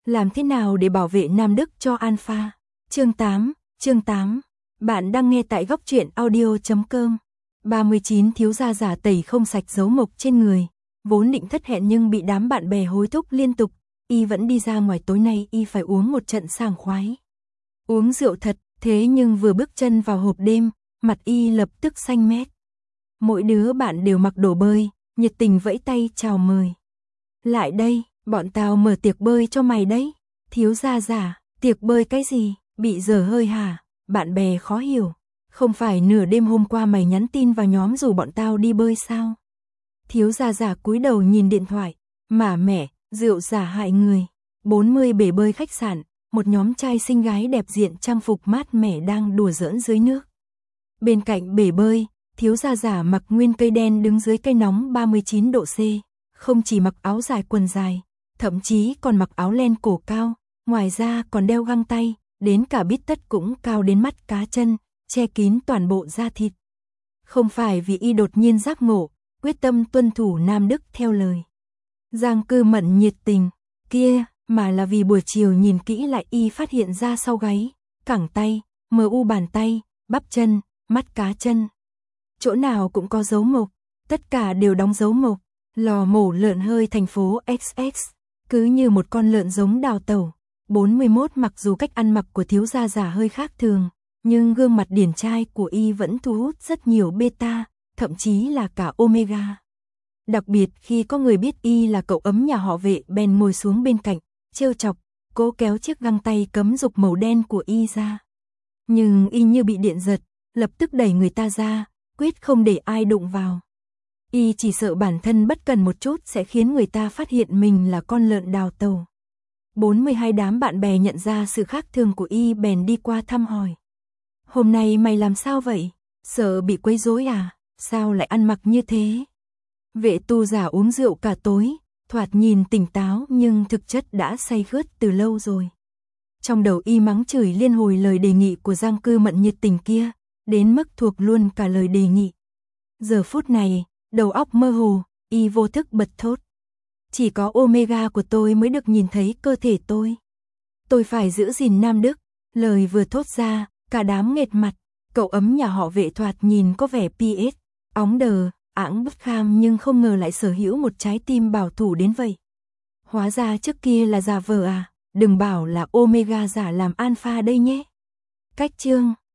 Làm thế nào để bảo vệ Nam Đức cho Alpha? Chương 8. Bạn đang nghe tại góc truyện audio.com. 39 thiếu gia giả tẩy không sạch dấu mộc trên người. Vốn định thất hẹn nhưng bị đám bạn bè hối thúc liên tục. Y vẫn đi ra ngoài, tối nay y phải uống một trận sảng khoái. Uống rượu thật, thế nhưng vừa bước chân vào hộp đêm, mặt y lập tức xanh mét. Mỗi đứa bạn đều mặc đồ bơi, nhiệt tình vẫy tay chào mời. Lại đây, bọn tao mở tiệc bơi cho mày đấy. Thiếu gia giả, tiệc bơi cái gì, bị dở hơi hả? Bạn bè khó hiểu. Không phải nửa đêm hôm qua mày nhắn tin vào nhóm rủ bọn tao đi bơi sao? Thiếu gia giả cúi đầu nhìn điện thoại. Mà mẹ, rượu giả hại người. 40 bể bơi khách sạn, một nhóm trai xinh gái đẹp diện trang phục mát mẻ đang đùa giỡn dưới nước. Bên cạnh bể bơi, thiếu gia giả mặc nguyên cây đen đứng dưới cây nóng 39 độ C. Không chỉ mặc áo dài quần dài, thậm chí còn mặc áo len cổ cao, ngoài ra còn đeo găng tay, đến cả bít tất cũng cao đến mắt cá chân, che kín toàn bộ da thịt. Không phải vì y đột nhiên giác ngộ, quyết tâm tuân thủ Nam Đức theo lời Giang Cư Mận nhiệt tình kia, mà là vì buổi chiều nhìn kỹ lại y phát hiện ra sau gáy, cẳng tay, mu bàn tay, bắp chân, mắt cá chân. Chỗ nào cũng có dấu mộc, tất cả đều đóng dấu mộc. Lò mổ lợn hơi thành phố XX, cứ như một con lợn giống đào tẩu. 41 mặc dù cách ăn mặc của thiếu gia giả hơi khác thường, nhưng gương mặt điển trai của y vẫn thu hút rất nhiều beta, thậm chí là cả omega. Đặc biệt khi có người biết y là cậu ấm nhà họ Vệ bèn ngồi xuống bên cạnh, trêu chọc, cố kéo chiếc găng tay cấm dục màu đen của y ra. Nhưng y như bị điện giật, lập tức đẩy người ta ra, quyết không để ai đụng vào. Y chỉ sợ bản thân bất cần một chút sẽ khiến người ta phát hiện mình là con lợn đào tẩu. 42 đám bạn bè nhận ra sự khác thường của y bèn đi qua thăm hỏi. Hôm nay mày làm sao vậy? Sợ bị quấy rối à? Sao lại ăn mặc như thế? Vệ tu giả uống rượu cả tối, thoạt nhìn tỉnh táo nhưng thực chất đã say khướt từ lâu rồi. Trong đầu y mắng chửi liên hồi lời đề nghị của Giang Cư Mận nhiệt tình kia, đến mức thuộc luôn cả lời đề nghị. Giờ phút này, đầu óc mơ hồ, y vô thức bật thốt. Chỉ có omega của tôi mới được nhìn thấy cơ thể tôi. Tôi phải giữ gìn Nam Đức. Lời vừa thốt ra, cả đám nghệt mặt. Cậu ấm nhà họ Vệ thoạt nhìn có vẻ PS, óng đờ, ẵng bất kham nhưng không ngờ lại sở hữu một trái tim bảo thủ đến vậy. Hóa ra trước kia là giả vờ à, đừng bảo là omega giả làm alpha đây nhé. Cách chương